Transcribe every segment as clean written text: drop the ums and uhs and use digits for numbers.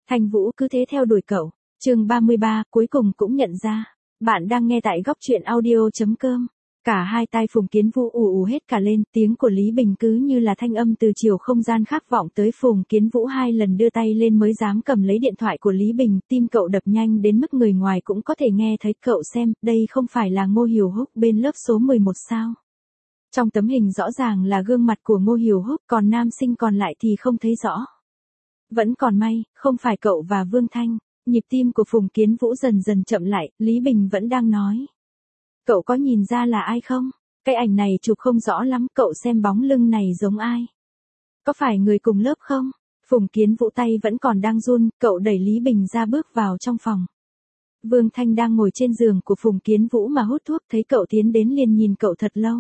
Thanh Vũ cứ thế theo đuổi cậu. Chương 33, cuối cùng cũng nhận ra. Bạn đang nghe tại góc truyện audio.com. Cả hai tai Phùng Kiến Vũ ù hết cả lên, tiếng của Lý Bình cứ như là thanh âm từ chiều không gian khác vọng tới. Phùng Kiến Vũ 2 lần đưa tay lên mới dám cầm lấy điện thoại của Lý Bình, tim cậu đập nhanh đến mức người ngoài cũng có thể nghe thấy. Cậu xem, đây không phải là Ngô Hiểu Húc bên lớp số 11 sao? Trong tấm hình rõ ràng là gương mặt của Ngô Hiểu Húc, còn nam sinh còn lại thì không thấy rõ. Vẫn còn may, không phải cậu và Vương Thanh. Nhịp tim của Phùng Kiến Vũ dần dần chậm lại, Lý Bình vẫn đang nói. Cậu có nhìn ra là ai không? Cái ảnh này chụp không rõ lắm, cậu xem bóng lưng này giống ai? Có phải người cùng lớp không? Phùng Kiến Vũ tay vẫn còn đang run, cậu đẩy Lý Bình ra bước vào trong phòng. Vương Thanh đang ngồi trên giường của Phùng Kiến Vũ mà hút thuốc, thấy cậu tiến đến liền nhìn cậu thật lâu.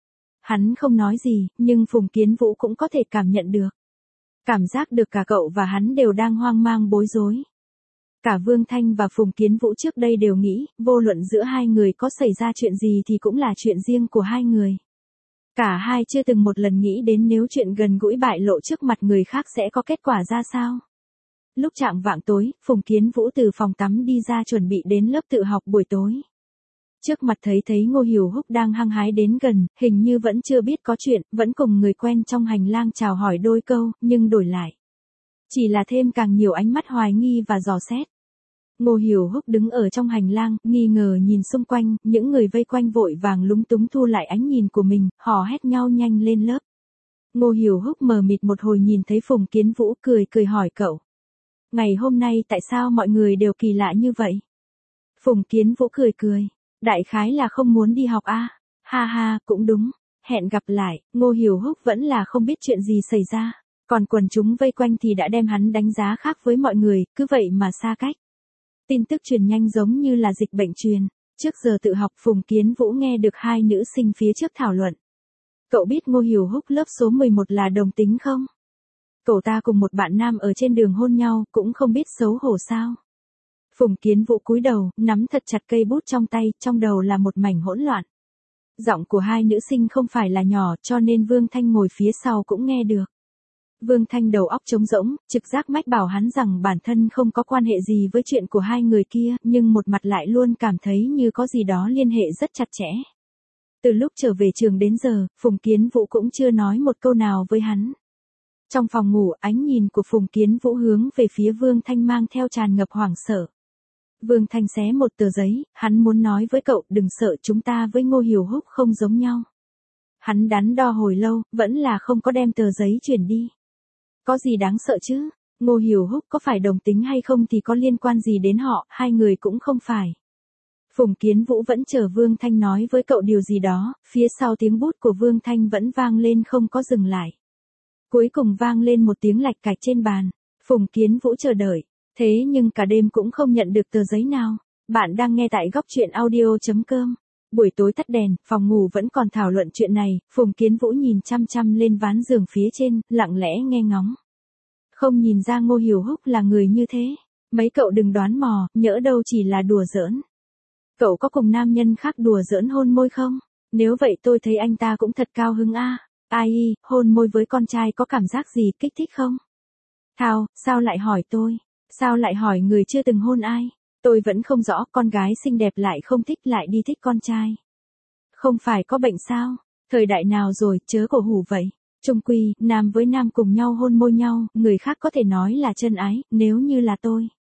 Hắn không nói gì, nhưng Phùng Kiến Vũ cũng có thể cảm nhận được. Cảm giác được cả cậu và hắn đều đang hoang mang bối rối. Cả Vương Thanh và Phùng Kiến Vũ trước đây đều nghĩ, vô luận giữa hai người có xảy ra chuyện gì thì cũng là chuyện riêng của hai người. Cả hai chưa từng một lần nghĩ đến nếu chuyện gần gũi bại lộ trước mặt người khác sẽ có kết quả ra sao. Lúc chạng vạng tối, Phùng Kiến Vũ từ phòng tắm đi ra chuẩn bị đến lớp tự học buổi tối. Trước mặt thấy Ngô Hiểu Húc đang hăng hái đến gần, hình như vẫn chưa biết có chuyện, vẫn cùng người quen trong hành lang chào hỏi đôi câu, nhưng đổi lại. Chỉ là thêm càng nhiều ánh mắt hoài nghi và dò xét. Ngô Hiểu Húc đứng ở trong hành lang, nghi ngờ nhìn xung quanh, những người vây quanh vội vàng lúng túng thu lại ánh nhìn của mình, hò hét nhau nhanh lên lớp. Ngô Hiểu Húc mờ mịt một hồi nhìn thấy Phùng Kiến Vũ cười hỏi cậu. Ngày hôm nay tại sao mọi người đều kỳ lạ như vậy? Phùng Kiến Vũ cười. Đại khái là không muốn đi học à? Ha ha, cũng đúng. Hẹn gặp lại, Ngô Hiểu Húc vẫn là không biết chuyện gì xảy ra. Còn quần chúng vây quanh thì đã đem hắn đánh giá khác với mọi người, cứ vậy mà xa cách. Tin tức truyền nhanh giống như là dịch bệnh truyền. Trước giờ tự học, Phùng Kiến Vũ nghe được hai nữ sinh phía trước thảo luận. Cậu biết Ngô Hiểu Húc lớp số 11 là đồng tính không? Cậu ta cùng một bạn nam ở trên đường hôn nhau, cũng không biết xấu hổ sao? Phùng Kiến Vũ cúi đầu, nắm thật chặt cây bút trong tay, trong đầu là một mảnh hỗn loạn. Giọng của hai nữ sinh không phải là nhỏ, cho nên Vương Thanh ngồi phía sau cũng nghe được. Vương Thanh đầu óc trống rỗng, trực giác mách bảo hắn rằng bản thân không có quan hệ gì với chuyện của hai người kia, nhưng một mặt lại luôn cảm thấy như có gì đó liên hệ rất chặt chẽ. Từ lúc trở về trường đến giờ, Phùng Kiến Vũ cũng chưa nói một câu nào với hắn. Trong phòng ngủ, ánh nhìn của Phùng Kiến Vũ hướng về phía Vương Thanh mang theo tràn ngập hoảng sợ. Vương Thanh xé một tờ giấy, hắn muốn nói với cậu, đừng sợ, chúng ta với Ngô Hiểu Húc không giống nhau. Hắn đắn đo hồi lâu, vẫn là không có đem tờ giấy chuyển đi. Có gì đáng sợ chứ? Ngô Hiểu Húc có phải đồng tính hay không thì có liên quan gì đến họ, hai người cũng không phải. Phùng Kiến Vũ vẫn chờ Vương Thanh nói với cậu điều gì đó, phía sau tiếng bút của Vương Thanh vẫn vang lên không có dừng lại. Cuối cùng vang lên một tiếng lạch cạch trên bàn. Phùng Kiến Vũ chờ đợi. Thế nhưng cả đêm cũng không nhận được tờ giấy nào. Bạn đang nghe tại góc truyện audio.com. Buổi tối tắt đèn, phòng ngủ vẫn còn thảo luận chuyện này, Phùng Kiến Vũ nhìn chăm chăm lên ván giường phía trên, lặng lẽ nghe ngóng. Không nhìn ra Ngô Hiểu Húc là người như thế. Mấy cậu đừng đoán mò, nhỡ đâu chỉ là đùa giỡn. Cậu có cùng nam nhân khác đùa giỡn hôn môi không? Nếu vậy tôi thấy anh ta cũng thật cao hứng a. Ai, hôn môi với con trai có cảm giác gì, kích thích không? Thao, sao lại hỏi tôi? Sao lại hỏi người chưa từng hôn ai? Tôi vẫn không rõ, con gái xinh đẹp lại không thích lại đi thích con trai. Không phải có bệnh sao? Thời đại nào rồi, chớ cổ hủ vậy. Chung quy, nam với nam cùng nhau hôn môi nhau, người khác có thể nói là chân ái, nếu như là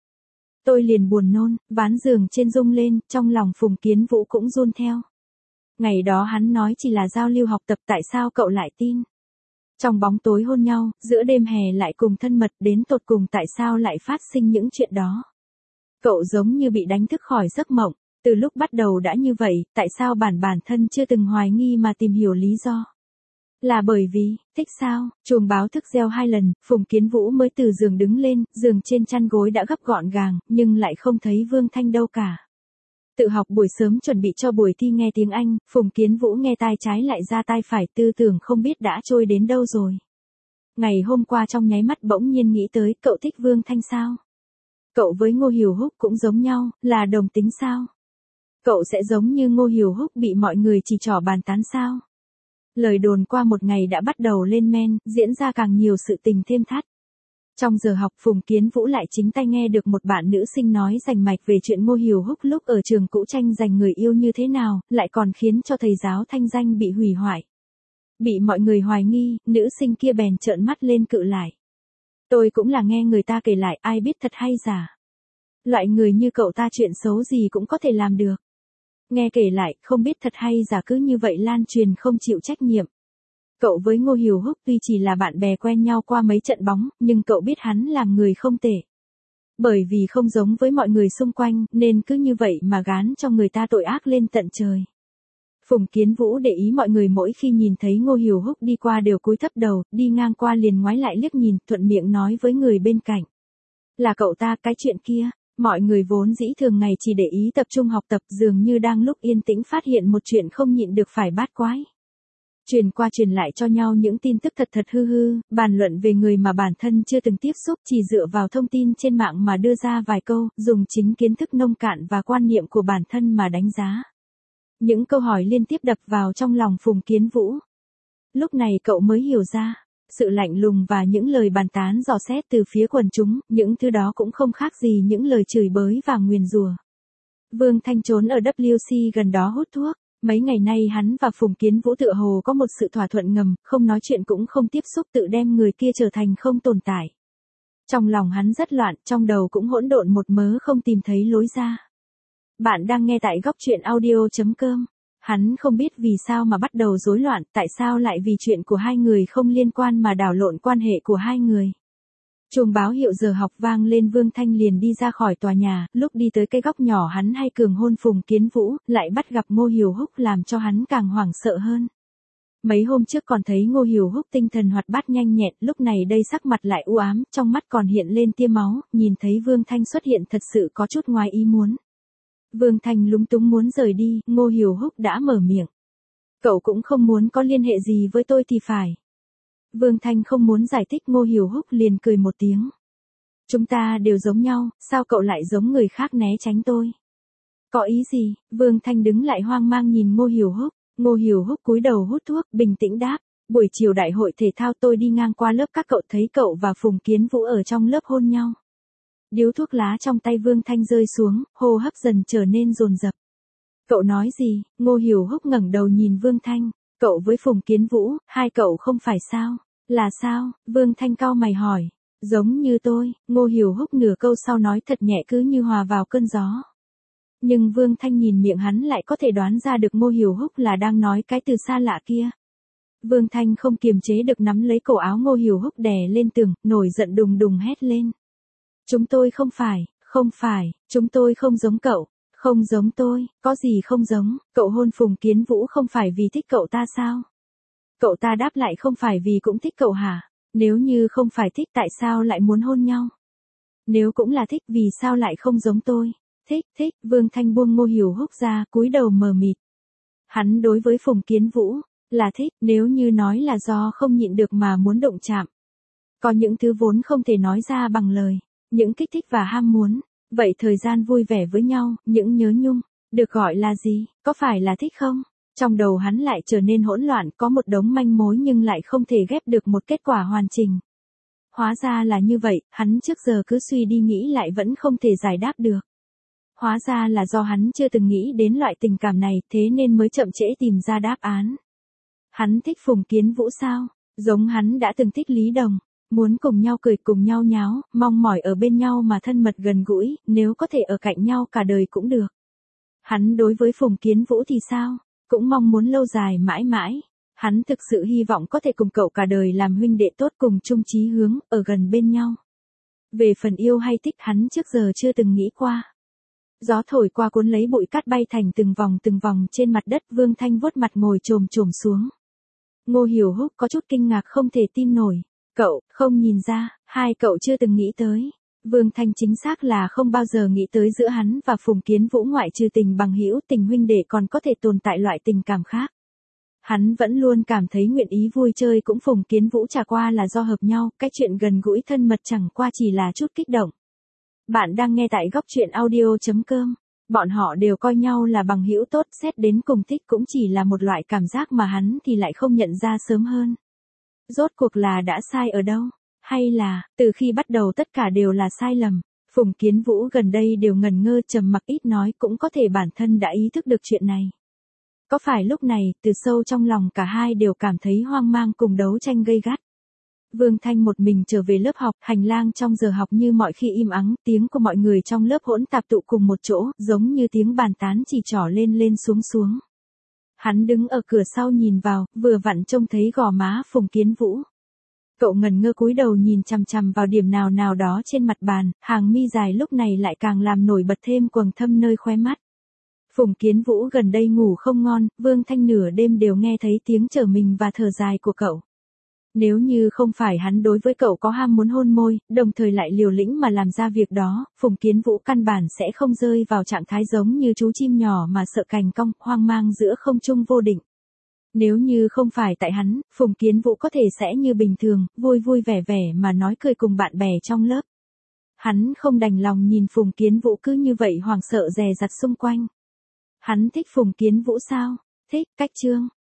tôi liền buồn nôn, ván giường trên rung lên, trong lòng Phùng Kiến Vũ cũng run theo. Ngày đó hắn nói chỉ là giao lưu học tập, tại sao cậu lại tin? Trong bóng tối hôn nhau, giữa đêm hè lại cùng thân mật, đến tột cùng tại sao lại phát sinh những chuyện đó? Cậu giống như bị đánh thức khỏi giấc mộng, từ lúc bắt đầu đã như vậy, tại sao bản thân chưa từng hoài nghi mà tìm hiểu lý do? Là bởi vì, thích sao? Chuông báo thức reo 2 lần, Phùng Kiến Vũ mới từ giường đứng lên, giường trên chăn gối đã gấp gọn gàng, nhưng lại không thấy Vương Thanh đâu cả. Tự học buổi sớm chuẩn bị cho buổi thi nghe tiếng Anh, Phùng Kiến Vũ nghe tai trái lại ra tai phải, tư tưởng không biết đã trôi đến đâu rồi. Ngày hôm qua trong nháy mắt bỗng nhiên nghĩ tới, cậu thích Vương Thanh sao? Cậu với Ngô Hiểu Húc cũng giống nhau, là đồng tính sao? Cậu sẽ giống như Ngô Hiểu Húc bị mọi người chỉ trỏ bàn tán sao? Lời đồn qua một ngày đã bắt đầu lên men, diễn ra càng nhiều sự tình thêm thắt. Trong giờ học Phùng Kiến Vũ lại chính tay nghe được một bạn nữ sinh nói rành mạch về chuyện Ngô Hiểu Húc lúc ở trường cũ tranh giành người yêu như thế nào, lại còn khiến cho thầy giáo thanh danh bị hủy hoại. Bị mọi người hoài nghi, nữ sinh kia bèn trợn mắt lên cự lại. Tôi cũng là nghe người ta kể lại, ai biết thật hay giả. Loại người như cậu ta chuyện xấu gì cũng có thể làm được. Nghe kể lại, không biết thật hay giả cứ như vậy lan truyền không chịu trách nhiệm. Cậu với Ngô Hiểu Húc tuy chỉ là bạn bè quen nhau qua mấy trận bóng, nhưng cậu biết hắn làm người không tệ. Bởi vì không giống với mọi người xung quanh, nên cứ như vậy mà gán cho người ta tội ác lên tận trời. Phùng Kiến Vũ để ý mọi người mỗi khi nhìn thấy Ngô Hiểu Húc đi qua đều cúi thấp đầu, đi ngang qua liền ngoái lại liếc nhìn, thuận miệng nói với người bên cạnh. Là cậu ta, cái chuyện kia. Mọi người vốn dĩ thường ngày chỉ để ý tập trung học tập, dường như đang lúc yên tĩnh phát hiện một chuyện không nhịn được phải bát quái. Truyền qua truyền lại cho nhau những tin tức thật hư hư, bàn luận về người mà bản thân chưa từng tiếp xúc, chỉ dựa vào thông tin trên mạng mà đưa ra vài câu, dùng chính kiến thức nông cạn và quan niệm của bản thân mà đánh giá. Những câu hỏi liên tiếp đập vào trong lòng Phùng Kiến Vũ. Lúc này cậu mới hiểu ra, sự lạnh lùng và những lời bàn tán dò xét từ phía quần chúng, những thứ đó cũng không khác gì những lời chửi bới và nguyền rủa. Vương Thanh trốn ở WC gần đó hút thuốc. Mấy ngày nay hắn và Phùng Kiến Vũ tựa hồ có một sự thỏa thuận ngầm, không nói chuyện cũng không tiếp xúc, tự đem người kia trở thành không tồn tại. Trong lòng hắn rất loạn, trong đầu cũng hỗn độn một mớ không tìm thấy lối ra. Bạn đang nghe tại góc truyện audio.com. Hắn không biết vì sao mà bắt đầu rối loạn, tại sao lại vì chuyện của hai người không liên quan mà đảo lộn quan hệ của hai người. Chuông báo hiệu giờ học vang lên, Vương Thanh liền đi ra khỏi tòa nhà, lúc đi tới cái góc nhỏ hắn hay cường hôn Phùng Kiến Vũ, lại bắt gặp Ngô Hiểu Húc làm cho hắn càng hoảng sợ hơn. Mấy hôm trước còn thấy Ngô Hiểu Húc tinh thần hoạt bát nhanh nhẹn, lúc này đây sắc mặt lại u ám, trong mắt còn hiện lên tia máu, nhìn thấy Vương Thanh xuất hiện thật sự có chút ngoài ý muốn. Vương Thanh lúng túng muốn rời đi, Ngô Hiểu Húc đã mở miệng. Cậu cũng không muốn có liên hệ gì với tôi thì phải. Vương Thanh không muốn giải thích, Ngô Hiểu Húc liền cười một tiếng. Chúng ta đều giống nhau, sao cậu lại giống người khác né tránh tôi? Có ý gì? Vương Thanh đứng lại hoang mang nhìn Ngô Hiểu Húc. Ngô Hiểu Húc cúi đầu hút thuốc, bình tĩnh đáp. Buổi chiều đại hội thể thao tôi đi ngang qua lớp các cậu, thấy cậu và Phùng Kiến Vũ ở trong lớp hôn nhau. Điếu thuốc lá trong tay Vương Thanh rơi xuống, hô hấp dần trở nên dồn dập. Cậu nói gì? Ngô Hiểu Húc ngẩng đầu nhìn Vương Thanh. Cậu với Phùng Kiến Vũ, hai cậu không phải sao? Là sao? Vương Thanh cau mày hỏi. Giống như tôi, Ngô Hiểu Húc nửa câu sau nói thật nhẹ cứ như hòa vào cơn gió. Nhưng Vương Thanh nhìn miệng hắn lại có thể đoán ra được Ngô Hiểu Húc là đang nói cái từ xa lạ kia. Vương Thanh không kiềm chế được nắm lấy cổ áo Ngô Hiểu Húc đè lên tường, nổi giận đùng đùng hét lên. Chúng tôi không phải, chúng tôi không giống cậu. Không giống tôi, có gì không giống, cậu hôn Phùng Kiến Vũ không phải vì thích cậu ta sao? Cậu ta đáp lại không phải vì cũng thích cậu hả? Nếu như không phải thích tại sao lại muốn hôn nhau? Nếu cũng là thích vì sao lại không giống tôi? Thích, Vương Thanh buông Ngô Hiểu Húc ra, cúi đầu mờ mịt. Hắn đối với Phùng Kiến Vũ, là thích, nếu như nói là do không nhịn được mà muốn động chạm. Có những thứ vốn không thể nói ra bằng lời, những kích thích và ham muốn. Vậy thời gian vui vẻ với nhau, những nhớ nhung, được gọi là gì, có phải là thích không? Trong đầu hắn lại trở nên hỗn loạn, có một đống manh mối nhưng lại không thể ghép được một kết quả hoàn chỉnh. Hóa ra là như vậy, hắn trước giờ cứ suy đi nghĩ lại vẫn không thể giải đáp được. Hóa ra là do hắn chưa từng nghĩ đến loại tình cảm này, thế nên mới chậm trễ tìm ra đáp án. Hắn thích Phùng Kiến Vũ sao? Giống hắn đã từng thích Lý Đồng. Muốn cùng nhau cười, cùng nhau nháo, mong mỏi ở bên nhau mà thân mật gần gũi, nếu có thể ở cạnh nhau cả đời cũng được. Hắn đối với Phùng Kiến Vũ thì sao? Cũng mong muốn lâu dài mãi mãi. Hắn thực sự hy vọng có thể cùng cậu cả đời làm huynh đệ tốt, cùng chung chí hướng, ở gần bên nhau. Về phần yêu hay thích hắn trước giờ chưa từng nghĩ qua. Gió thổi qua cuốn lấy bụi cát bay thành từng vòng trên mặt đất. Vương Thanh vuốt mặt ngồi chồm xuống. Ngô Hiểu Húc có chút kinh ngạc không thể tin nổi. Cậu, không nhìn ra, hai cậu chưa từng nghĩ tới. Vương Thanh chính xác là không bao giờ nghĩ tới giữa hắn và Phùng Kiến Vũ ngoại trừ tình bằng hữu, tình huynh đệ còn có thể tồn tại loại tình cảm khác. Hắn vẫn luôn cảm thấy nguyện ý vui chơi cũng Phùng Kiến Vũ chả qua là do hợp nhau, cái chuyện gần gũi thân mật chẳng qua chỉ là chút kích động. Bạn đang nghe tại góc truyện audio.com. Bọn họ đều coi nhau là bằng hữu tốt, xét đến cùng thích cũng chỉ là một loại cảm giác mà hắn thì lại không nhận ra sớm hơn. Rốt cuộc là đã sai ở đâu? Hay là, từ khi bắt đầu tất cả đều là sai lầm? Phùng Kiến Vũ gần đây đều ngần ngơ trầm mặc ít nói, cũng có thể bản thân đã ý thức được chuyện này. Có phải lúc này, từ sâu trong lòng cả hai đều cảm thấy hoang mang cùng đấu tranh gay gắt. Vương Thanh một mình trở về lớp học, hành lang trong giờ học như mọi khi im ắng, tiếng của mọi người trong lớp hỗn tạp tụ cùng một chỗ, giống như tiếng bàn tán chỉ trỏ lên lên xuống xuống. Hắn đứng ở cửa sau nhìn vào, vừa vặn trông thấy gò má Phùng Kiến Vũ. Cậu ngần ngơ cúi đầu nhìn chằm chằm vào điểm nào nào đó trên mặt bàn, hàng mi dài lúc này lại càng làm nổi bật thêm quầng thâm nơi khóe mắt. Phùng Kiến Vũ gần đây ngủ không ngon, Vương Thanh nửa đêm đều nghe thấy tiếng trở mình và thở dài của cậu. Nếu như không phải hắn đối với cậu có ham muốn hôn môi, đồng thời lại liều lĩnh mà làm ra việc đó, Phùng Kiến Vũ căn bản sẽ không rơi vào trạng thái giống như chú chim nhỏ mà sợ cành cong, hoang mang giữa không trung vô định. Nếu như không phải tại hắn, Phùng Kiến Vũ có thể sẽ như bình thường, vui vui vẻ vẻ mà nói cười cùng bạn bè trong lớp. Hắn không đành lòng nhìn Phùng Kiến Vũ cứ như vậy hoảng sợ dè dặt xung quanh. Hắn thích Phùng Kiến Vũ sao? Thích, cách chương.